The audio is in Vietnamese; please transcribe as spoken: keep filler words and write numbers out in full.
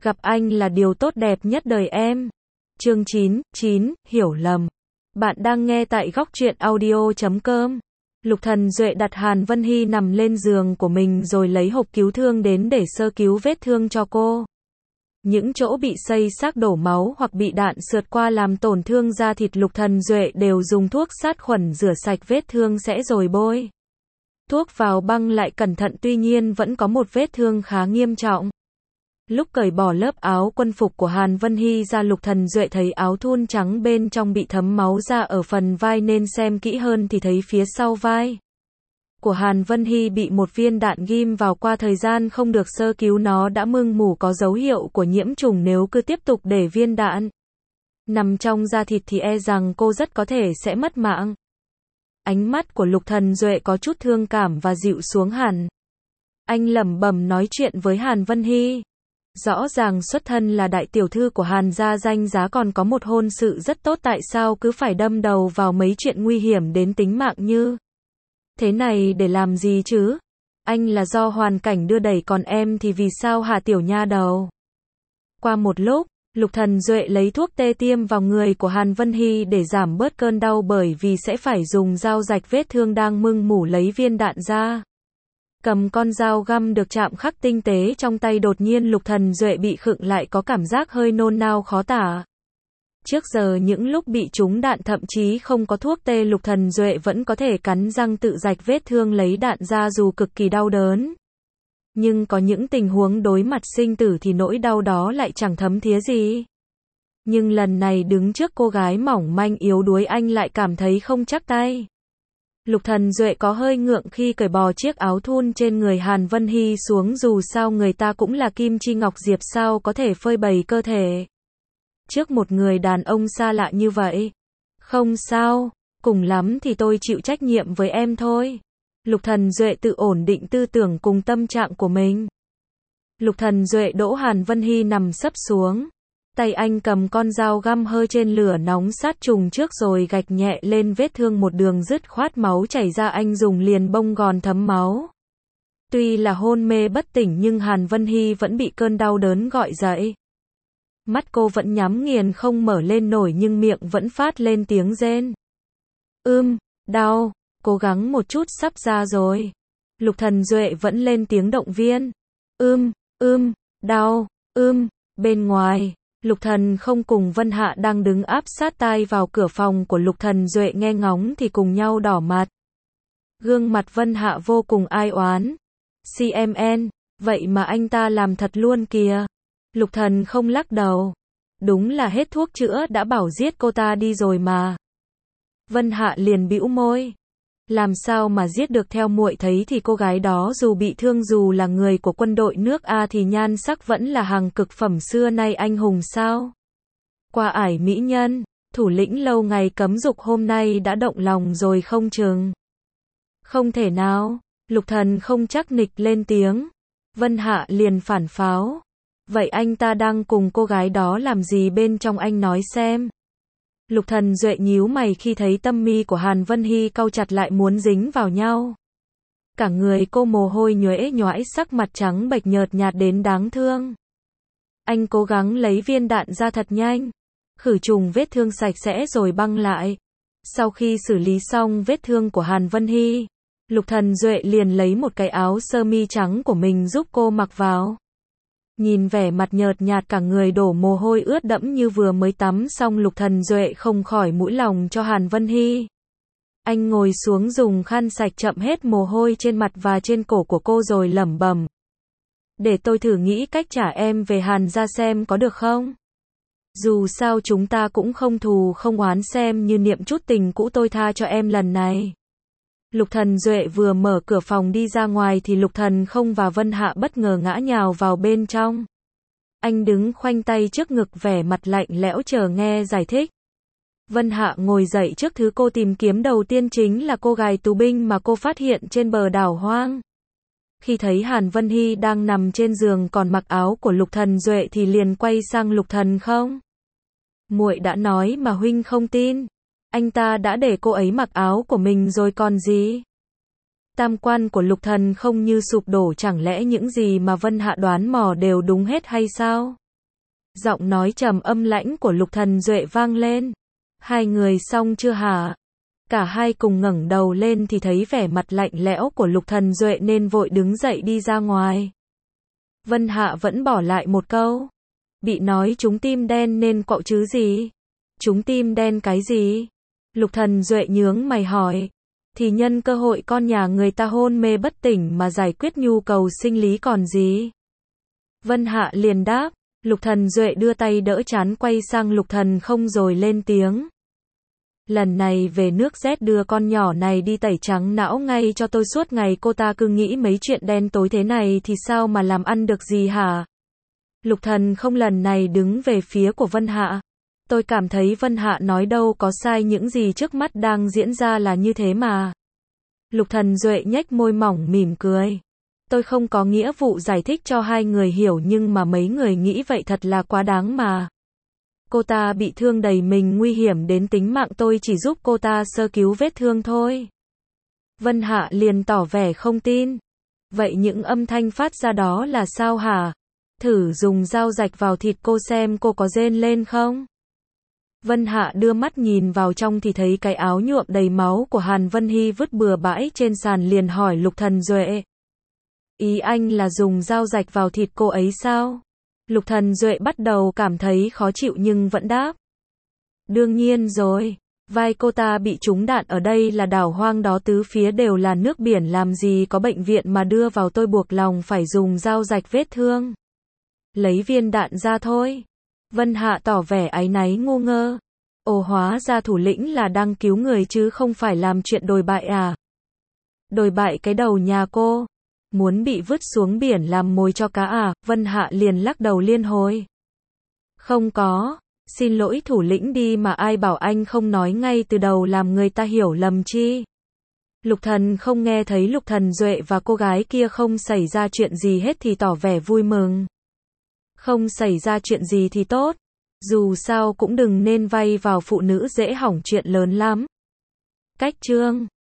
Gặp anh là điều tốt đẹp nhất đời em. Chương chín, chín, hiểu lầm. Bạn đang nghe tại góc truyện audio chấm com. Lục Thần Duệ đặt Hàn Vân Hy nằm lên giường của mình rồi lấy hộp cứu thương đến để sơ cứu vết thương cho cô. Những chỗ bị xây xước đổ máu hoặc bị đạn sượt qua làm tổn thương da thịt, Lục Thần Duệ đều dùng thuốc sát khuẩn rửa sạch vết thương sẽ rồi bôi thuốc vào băng lại cẩn thận, tuy nhiên vẫn có một vết thương khá nghiêm trọng. Lúc cởi bỏ lớp áo quân phục của Hàn Vân Hy ra, Lục Thần Duệ thấy áo thun trắng bên trong bị thấm máu ra ở phần vai, nên xem kỹ hơn thì thấy phía sau vai của Hàn Vân Hy bị một viên đạn ghim vào, qua thời gian không được sơ cứu nó đã mưng mủ, có dấu hiệu của nhiễm trùng. Nếu cứ tiếp tục để viên đạn nằm trong da thịt thì e rằng cô rất có thể sẽ mất mạng. Ánh mắt của Lục Thần Duệ có chút thương cảm và dịu xuống hẳn. Anh lẩm bẩm nói chuyện với Hàn Vân Hy. Rõ ràng xuất thân là đại tiểu thư của Hàn gia, danh giá, còn có một hôn sự rất tốt, tại sao cứ phải đâm đầu vào mấy chuyện nguy hiểm đến tính mạng như thế này để làm gì chứ? Anh là do hoàn cảnh đưa đẩy, còn em thì vì sao hả tiểu nha đầu? Qua một lúc, Lục Thần Duệ lấy thuốc tê tiêm vào người của Hàn Vân Hy để giảm bớt cơn đau, bởi vì sẽ phải dùng dao rạch vết thương đang mưng mủ lấy viên đạn ra. Cầm con dao găm được chạm khắc tinh tế trong tay, đột nhiên Lục Thần Duệ bị khựng lại, có cảm giác hơi nôn nao khó tả. Trước giờ những lúc bị trúng đạn, thậm chí không có thuốc tê, Lục Thần Duệ vẫn có thể cắn răng tự rạch vết thương lấy đạn ra dù cực kỳ đau đớn. Nhưng có những tình huống đối mặt sinh tử thì nỗi đau đó lại chẳng thấm thía gì. Nhưng lần này đứng trước cô gái mỏng manh yếu đuối, anh lại cảm thấy không chắc tay. Lục Thần Duệ có hơi ngượng khi cởi bỏ chiếc áo thun trên người Hàn Vân Hy xuống, dù sao người ta cũng là Kim Chi Ngọc Diệp, sao có thể phơi bày cơ thể trước một người đàn ông xa lạ như vậy. Không sao, cùng lắm thì tôi chịu trách nhiệm với em thôi. Lục Thần Duệ tự ổn định tư tưởng cùng tâm trạng của mình. Lục Thần Duệ đỗ Hàn Vân Hy nằm sấp xuống. Tay anh cầm con dao găm hơi trên lửa nóng sát trùng trước rồi gạch nhẹ lên vết thương, một đường dứt khoát, máu chảy ra, anh dùng liền bông gòn thấm máu. Tuy là hôn mê bất tỉnh nhưng Hàn Vân Hy vẫn bị cơn đau đớn gọi dậy. Mắt cô vẫn nhắm nghiền không mở lên nổi, nhưng miệng vẫn phát lên tiếng rên. Ưm, đau, cố gắng một chút, sắp ra rồi. Lục Thần Duệ vẫn lên tiếng động viên. Ưm, ưm, đau, ưm. Bên ngoài, Lục Thần không cùng Vân Hạ đang đứng áp sát tai vào cửa phòng của Lục Thần Duệ nghe ngóng thì cùng nhau đỏ mặt. Gương mặt Vân Hạ vô cùng ai oán. xê em en, vậy mà anh ta làm thật luôn kìa. Lục Thần không lắc đầu. Đúng là hết thuốc chữa, đã bảo giết cô ta đi rồi mà. Vân Hạ liền bĩu môi. Làm sao mà giết được, theo muội thấy thì cô gái đó dù bị thương, dù là người của quân đội nước A thì nhan sắc vẫn là hàng cực phẩm, xưa nay anh hùng sao? Qua ải mỹ nhân, thủ lĩnh lâu ngày cấm dục hôm nay đã động lòng rồi không chừng. Không thể nào, Lục Thần không chắc nịch lên tiếng. Vân Hạ liền phản pháo. Vậy anh ta đang cùng cô gái đó làm gì bên trong, anh nói xem. Lục Thần Duệ nhíu mày khi thấy tâm mi của Hàn Vân Hy cau chặt lại, muốn dính vào nhau. Cả người cô mồ hôi nhuễ nhoãi, sắc mặt trắng bệch nhợt nhạt đến đáng thương. Anh cố gắng lấy viên đạn ra thật nhanh, khử trùng vết thương sạch sẽ rồi băng lại. Sau khi xử lý xong vết thương của Hàn Vân Hy, Lục Thần Duệ liền lấy một cái áo sơ mi trắng của mình giúp cô mặc vào. Nhìn vẻ mặt nhợt nhạt, cả người đổ mồ hôi ướt đẫm như vừa mới tắm xong, Lục Thần Duệ không khỏi mũi lòng cho Hàn Vân Hy. Anh ngồi xuống dùng khăn sạch chậm hết mồ hôi trên mặt và trên cổ của cô rồi lẩm bẩm. Để tôi thử nghĩ cách trả em về Hàn gia xem có được không? Dù sao chúng ta cũng không thù không oán, xem như niệm chút tình cũ, tôi tha cho em lần này. Lục Thần Duệ vừa mở cửa phòng đi ra ngoài thì Lục Thần không và Vân Hạ bất ngờ ngã nhào vào bên trong. Anh đứng khoanh tay trước ngực, vẻ mặt lạnh lẽo chờ nghe giải thích. Vân Hạ ngồi dậy trước thứ cô tìm kiếm đầu tiên, chính là cô gái tù binh mà cô phát hiện trên bờ đảo hoang. Khi thấy Hàn Vân Hy đang nằm trên giường còn mặc áo của Lục Thần Duệ thì liền quay sang Lục Thần. Không, muội đã nói mà huynh không tin. Anh ta đã để cô ấy mặc áo của mình rồi còn gì. Tam quan của Lục Thần không như sụp đổ, chẳng lẽ những gì mà Vân Hạ đoán mò đều đúng hết hay sao? Giọng nói trầm âm lãnh của Lục Thần Duệ vang lên. Hai người xong chưa hả? Cả hai cùng ngẩng đầu lên thì thấy vẻ mặt lạnh lẽo của Lục Thần Duệ nên vội đứng dậy đi ra ngoài. Vân Hạ vẫn bỏ lại một câu. Bị nói trúng tim đen nên quạo chứ gì? Trúng tim đen cái gì? Lục Thần Duệ nhướng mày hỏi. Thì nhân cơ hội con nhà người ta hôn mê bất tỉnh mà giải quyết nhu cầu sinh lý còn gì? Vân Hạ liền đáp. Lục Thần Duệ đưa tay đỡ trán quay sang Lục Thần không rồi lên tiếng. Lần này về nước rét đưa con nhỏ này đi tẩy trắng não ngay cho tôi, suốt ngày cô ta cứ nghĩ mấy chuyện đen tối thế này thì sao mà làm ăn được gì hả? Lục Thần không lần này đứng về phía của Vân Hạ. Tôi cảm thấy Vân Hạ nói đâu có sai, những gì trước mắt đang diễn ra là như thế mà. Lục Thần Duệ nhếch môi mỏng mỉm cười. Tôi không có nghĩa vụ giải thích cho hai người hiểu, nhưng mà mấy người nghĩ vậy thật là quá đáng mà. Cô ta bị thương đầy mình, nguy hiểm đến tính mạng, tôi chỉ giúp cô ta sơ cứu vết thương thôi. Vân Hạ liền tỏ vẻ không tin. Vậy những âm thanh phát ra đó là sao hả? Thử dùng dao rạch vào thịt cô xem cô có rên lên không? Vân Hạ đưa mắt nhìn vào trong thì thấy cái áo nhuộm đầy máu của Hàn Vân Hy vứt bừa bãi trên sàn, liền hỏi Lục Thần Duệ. Ý anh là dùng dao rạch vào thịt cô ấy sao? Lục Thần Duệ bắt đầu cảm thấy khó chịu nhưng vẫn đáp. Đương nhiên rồi, vai cô ta bị trúng đạn, ở đây là đảo hoang đó, tứ phía đều là nước biển, làm gì có bệnh viện mà đưa vào, tôi buộc lòng phải dùng dao rạch vết thương. Lấy viên đạn ra thôi. Vân Hạ tỏ vẻ áy náy ngu ngơ. Ồ, hóa ra thủ lĩnh là đang cứu người chứ không phải làm chuyện đồi bại à? Đồi bại cái đầu nhà cô. Muốn bị vứt xuống biển làm mồi cho cá à? Vân Hạ liền lắc đầu liên hồi. Không có, xin lỗi thủ lĩnh đi, mà ai bảo anh không nói ngay từ đầu làm người ta hiểu lầm chi. Lục Thần không nghe thấy Lục Thần Duệ và cô gái kia không xảy ra chuyện gì hết thì tỏ vẻ vui mừng. Không xảy ra chuyện gì thì tốt. Dù sao cũng đừng nên vay vào phụ nữ, dễ hỏng chuyện lớn lắm. Cách chương